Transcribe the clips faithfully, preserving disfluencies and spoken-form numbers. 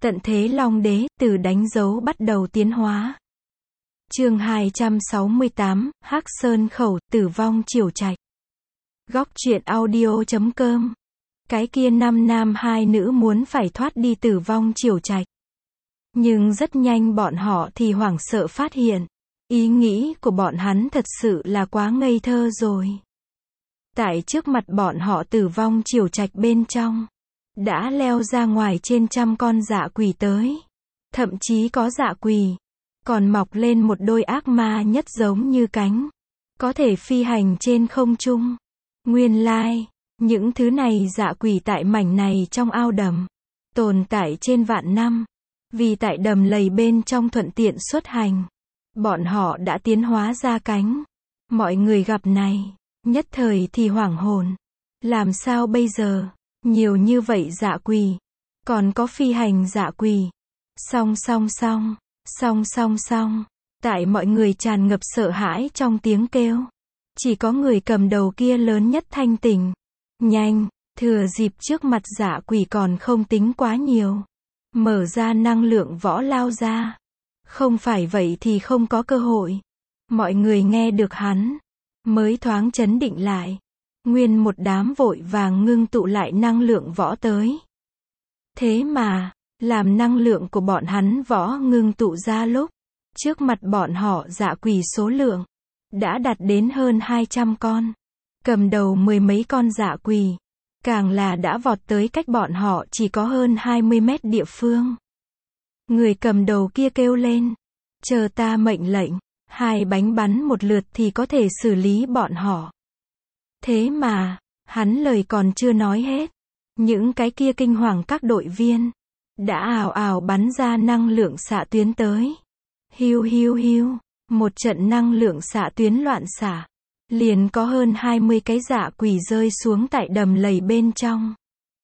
Tận thế Long Đế, từ đánh dấu bắt đầu tiến hóa. Chương hai trăm sáu mươi tám, Hắc Sơn Khẩu, tử vong Triều Trạch. Góc truyện audio chấm com. Cái kia năm nam hai nữ muốn phải thoát đi tử vong Triều Trạch. Nhưng rất nhanh bọn họ thì hoảng sợ phát hiện, ý nghĩ của bọn hắn thật sự là quá ngây thơ rồi. Tại trước mặt bọn họ tử vong Triều Trạch bên trong, đã leo ra ngoài trên trăm con dã quỷ tới. Thậm chí có dã quỷ còn mọc lên một đôi ác ma nhất giống như cánh, có thể phi hành trên không trung. Nguyên lai, những thứ này dã quỷ tại mảnh này trong ao đầm, tồn tại trên vạn năm. Vì tại đầm lầy bên trong thuận tiện xuất hành, bọn họ đã tiến hóa ra cánh. Mọi người gặp này, nhất thời thì hoảng hồn. Làm sao bây giờ? Nhiều như vậy dã quỷ, còn có phi hành dã quỷ. Song song song, song song song, tại mọi người tràn ngập sợ hãi trong tiếng kêu. Chỉ có người cầm đầu kia lớn nhất thanh tỉnh. Nhanh, thừa dịp trước mặt dã quỷ còn không tính quá nhiều, mở ra năng lượng võ lao ra. Không phải vậy thì không có cơ hội. Mọi người nghe được hắn, mới thoáng chấn định lại. Nguyên một đám vội vàng ngưng tụ lại năng lượng võ tới. Thế mà, làm năng lượng của bọn hắn võ ngưng tụ ra lúc, trước mặt bọn họ dã quỷ số lượng đã đạt đến hơn hai trăm con. Cầm đầu mười mấy con dã quỷ, càng là đã vọt tới cách bọn họ chỉ có hơn hai mươi mét địa phương. Người cầm đầu kia kêu lên, chờ ta mệnh lệnh, hai bánh bắn một lượt thì có thể xử lý bọn họ. Thế mà, hắn lời còn chưa nói hết, những cái kia kinh hoàng các đội viên đã ào ào bắn ra năng lượng xạ tuyến tới. Hiu hiu hiu, một trận năng lượng xạ tuyến loạn xạ, liền có hơn hai mươi cái dã quỷ rơi xuống tại đầm lầy bên trong.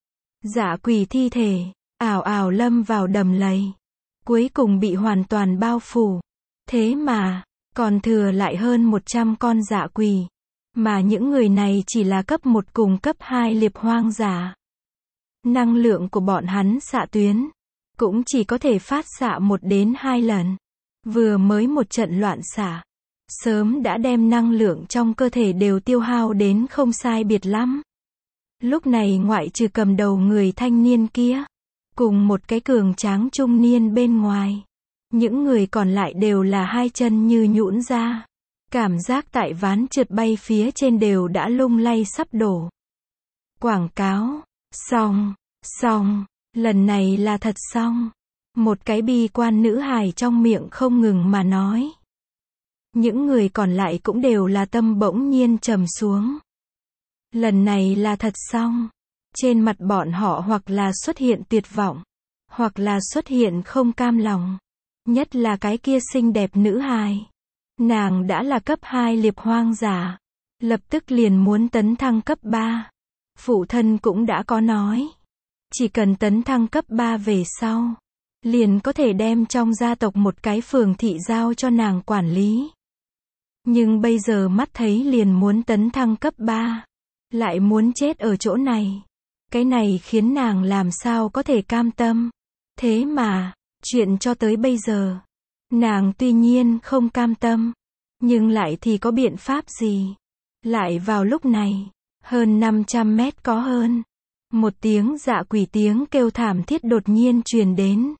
Dã quỷ thi thể ào ào lâm vào đầm lầy, cuối cùng bị hoàn toàn bao phủ. Thế mà, còn thừa lại hơn một trăm con dã quỷ, mà những người này chỉ là cấp một cùng cấp hai liệp hoang dã. Năng lượng của bọn hắn xạ tuyến cũng chỉ có thể phát xạ một đến hai lần. Vừa mới một trận loạn xạ, sớm đã đem năng lượng trong cơ thể đều tiêu hao đến không sai biệt lắm. Lúc này ngoại trừ cầm đầu người thanh niên kia, cùng một cái cường tráng trung niên bên ngoài, những người còn lại đều là hai chân như nhũn ra. Cảm giác tại ván trượt bay phía trên đều đã lung lay sắp đổ. Quảng cáo. Xong. Xong. Lần này là thật xong. Một cái bi quan nữ hài trong miệng không ngừng mà nói. Những người còn lại cũng đều là tâm bỗng nhiên trầm xuống. Lần này là thật xong. Trên mặt bọn họ hoặc là xuất hiện tuyệt vọng, hoặc là xuất hiện không cam lòng. Nhất là cái kia xinh đẹp nữ hài. Nàng đã là cấp hai liệp hoang dã, lập tức liền muốn tấn thăng cấp ba. Phụ thân cũng đã có nói, chỉ cần tấn thăng cấp ba về sau, liền có thể đem trong gia tộc một cái phường thị giao cho nàng quản lý. Nhưng bây giờ mắt thấy liền muốn tấn thăng cấp ba, lại muốn chết ở chỗ này. Cái này khiến nàng làm sao có thể cam tâm. Thế mà, chuyện cho tới bây giờ, nàng tuy nhiên không cam tâm, nhưng lại thì có biện pháp gì? Lại vào lúc này, hơn năm trăm mét có hơn, một tiếng dã quỷ tiếng kêu thảm thiết đột nhiên truyền đến.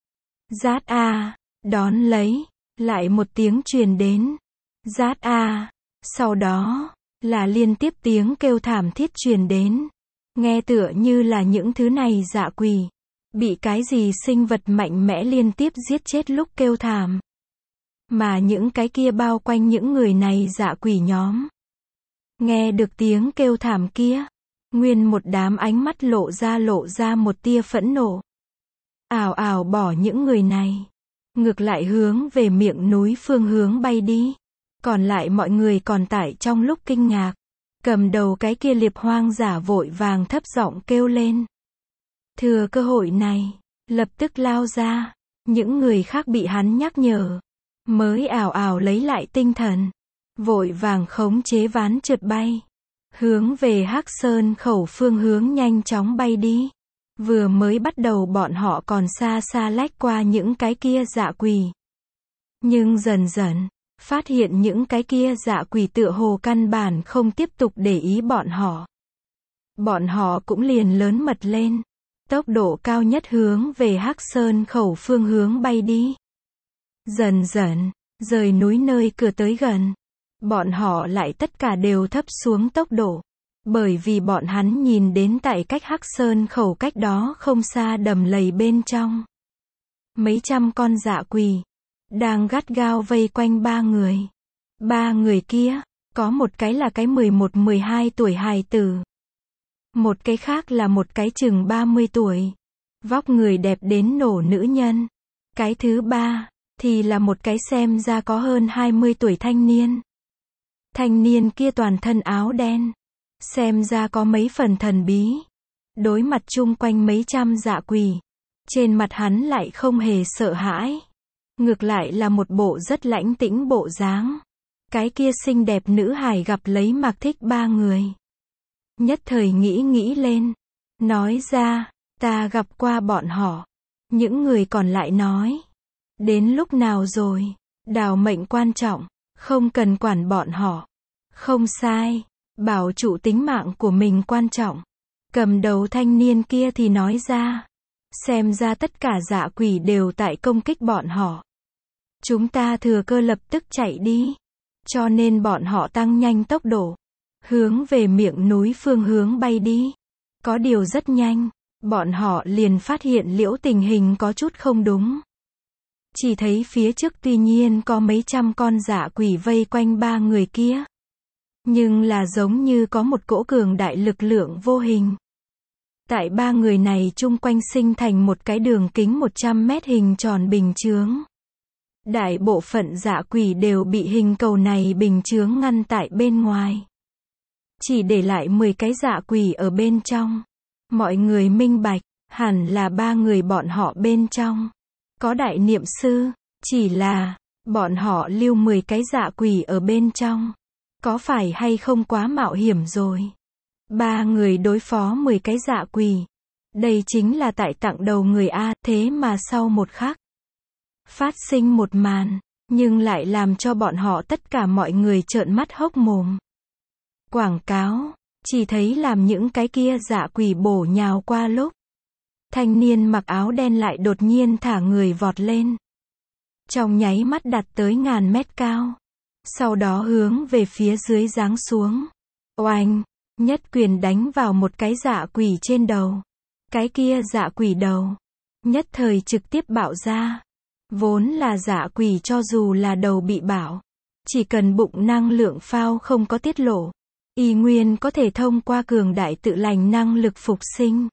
Rát a, đón lấy, lại một tiếng truyền đến. Rát a, sau đó, là liên tiếp tiếng kêu thảm thiết truyền đến. Nghe tựa như là những thứ này dã quỷ bị cái gì sinh vật mạnh mẽ liên tiếp giết chết lúc kêu thảm. Mà những cái kia bao quanh những người này dã quỷ nhóm, nghe được tiếng kêu thảm kia, nguyên một đám ánh mắt lộ ra lộ ra một tia phẫn nộ. Ào ào bỏ những người này, ngược lại hướng về miệng núi phương hướng bay đi. Còn lại mọi người còn tại trong lúc kinh ngạc, cầm đầu cái kia liệp hoang dã vội vàng thấp giọng kêu lên. Thừa cơ hội này, lập tức lao ra. Những người khác bị hắn nhắc nhở, mới ảo ảo lấy lại tinh thần, vội vàng khống chế ván trượt bay, hướng về Hắc Sơn Khẩu phương hướng nhanh chóng bay đi. Vừa mới bắt đầu bọn họ còn xa xa lách qua những cái kia dã quỷ. Nhưng dần dần, phát hiện những cái kia dã quỷ tựa hồ căn bản không tiếp tục để ý bọn họ. Bọn họ cũng liền lớn mật lên. Tốc độ cao nhất hướng về Hắc Sơn Khẩu phương hướng bay đi. Dần dần, rời núi nơi cửa tới gần. Bọn họ lại tất cả đều thấp xuống tốc độ. Bởi vì bọn hắn nhìn đến tại cách Hắc Sơn Khẩu cách đó không xa đầm lầy bên trong. Mấy trăm con dã quỷ đang gắt gao vây quanh ba người. Ba người kia, có một cái là cái mười một mười hai tuổi hài tử. Một cái khác là một cái chừng ba mươi tuổi. Vóc người đẹp đến nổ nữ nhân. Cái thứ ba, thì là một cái xem ra có hơn hai mươi tuổi thanh niên. Thanh niên kia toàn thân áo đen. Xem ra có mấy phần thần bí. Đối mặt chung quanh mấy trăm dã quỷ. Trên mặt hắn lại không hề sợ hãi. Ngược lại là một bộ rất lãnh tĩnh bộ dáng. Cái kia xinh đẹp nữ hài gặp lấy Mạc Thích ba người. Nhất thời nghĩ nghĩ lên. Nói ra, ta gặp qua bọn họ. Những người còn lại nói. Đến lúc nào rồi? Đào mệnh quan trọng. Không cần quản bọn họ. Không sai. Bảo trụ tính mạng của mình quan trọng. Cầm đầu thanh niên kia thì nói ra. Xem ra tất cả dã quỷ đều tại công kích bọn họ. Chúng ta thừa cơ lập tức chạy đi. Cho nên bọn họ tăng nhanh tốc độ. Hướng về miệng núi phương hướng bay đi. Có điều rất nhanh. Bọn họ liền phát hiện liễu tình hình có chút không đúng. Chỉ thấy phía trước tuy nhiên có mấy trăm con dã quỷ vây quanh ba người kia. Nhưng là giống như có một cỗ cường đại lực lượng vô hình. Tại ba người này chung quanh sinh thành một cái đường kính một trăm mét hình tròn bình chướng. Đại bộ phận dã quỷ đều bị hình cầu này bình chướng ngăn tại bên ngoài. Chỉ để lại mười cái dã quỷ ở bên trong. Mọi người minh bạch, hẳn là ba người bọn họ bên trong. Có đại niệm sư, chỉ là, bọn họ lưu mười cái dã quỷ ở bên trong. Có phải hay không quá mạo hiểm rồi? Ba người đối phó mười cái dã quỷ. Đây chính là tại tặng đầu người A, thế mà sau một khắc. Phát sinh một màn, nhưng lại làm cho bọn họ tất cả mọi người trợn mắt hốc mồm. Quảng cáo, chỉ thấy làm những cái kia dã quỷ bổ nhào qua lúc. Thanh niên mặc áo đen lại đột nhiên thả người vọt lên. Trong nháy mắt đặt tới ngàn mét cao. Sau đó hướng về phía dưới giáng xuống. Oanh, nhất quyền đánh vào một cái dã quỷ trên đầu. Cái kia dã quỷ đầu. Nhất thời trực tiếp bạo ra. Vốn là dã quỷ cho dù là đầu bị bạo. Chỉ cần bụng năng lượng phao không có tiết lộ. Y nguyên có thể thông qua cường đại tự lành năng lực phục sinh.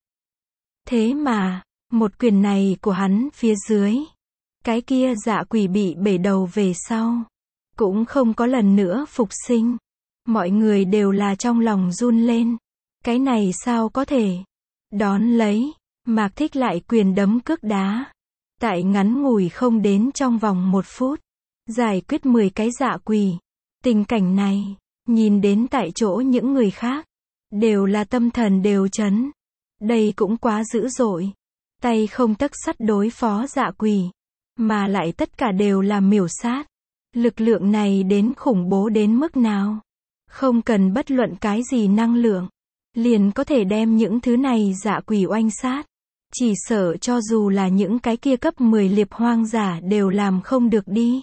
Thế mà, một quyền này của hắn phía dưới. Cái kia dã quỷ bị bể đầu về sau. Cũng không có lần nữa phục sinh. Mọi người đều là trong lòng run lên. Cái này sao có thể? Đón lấy, Mạc Thích lại quyền đấm cước đá. Tại ngắn ngủi không đến trong vòng một phút. Giải quyết mười cái dã quỷ. Tình cảnh này, nhìn đến tại chỗ những người khác. Đều là tâm thần đều chấn. Đây cũng quá dữ dội. Tay không tấc sắt đối phó dã quỷ. Mà lại tất cả đều là miểu sát. Lực lượng này đến khủng bố đến mức nào? Không cần bất luận cái gì năng lượng. Liền có thể đem những thứ này dã quỷ oanh sát. Chỉ sợ cho dù là những cái kia cấp mười liệp hoang giả đều làm không được đi.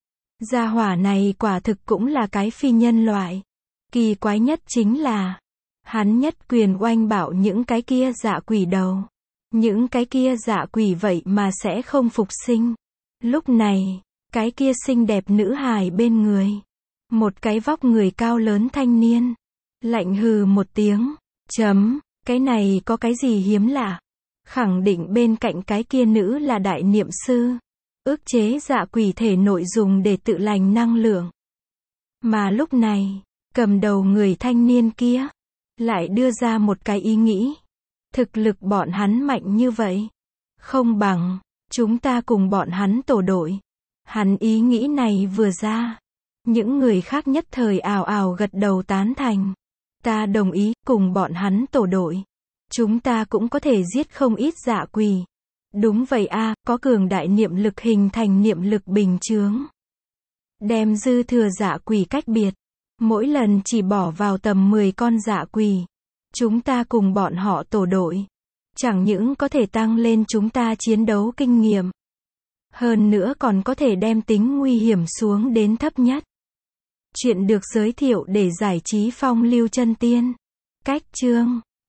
Gia hỏa này quả thực cũng là cái phi nhân loại. Kỳ quái nhất chính là, hắn nhất quyền oanh bạo những cái kia dã quỷ đầu. Những cái kia dã quỷ vậy mà sẽ không phục sinh. Lúc này, cái kia xinh đẹp nữ hài bên người. Một cái vóc người cao lớn thanh niên. Lạnh hừ một tiếng. Chấm, cái này có cái gì hiếm lạ? Khẳng định bên cạnh cái kia nữ là đại niệm sư. Ức chế dã quỷ thể nội dùng để tự lành năng lượng. Mà lúc này, cầm đầu người thanh niên kia. Lại đưa ra một cái ý nghĩ. Thực lực bọn hắn mạnh như vậy. Không bằng, chúng ta cùng bọn hắn tổ đội. Hắn ý nghĩ này vừa ra. Những người khác nhất thời ào ào gật đầu tán thành. Ta đồng ý, cùng bọn hắn tổ đội. Chúng ta cũng có thể giết không ít dã quỷ. Đúng vậy a, có cường đại niệm lực hình thành niệm lực bình chướng. Đem dư thừa dã quỷ cách biệt. Mỗi lần chỉ bỏ vào tầm mười con dã quỷ. Chúng ta cùng bọn họ tổ đội. Chẳng những có thể tăng lên chúng ta chiến đấu kinh nghiệm. Hơn nữa còn có thể đem tính nguy hiểm xuống đến thấp nhất. Chuyện được giới thiệu để giải trí phong lưu chân tiên. Cách chương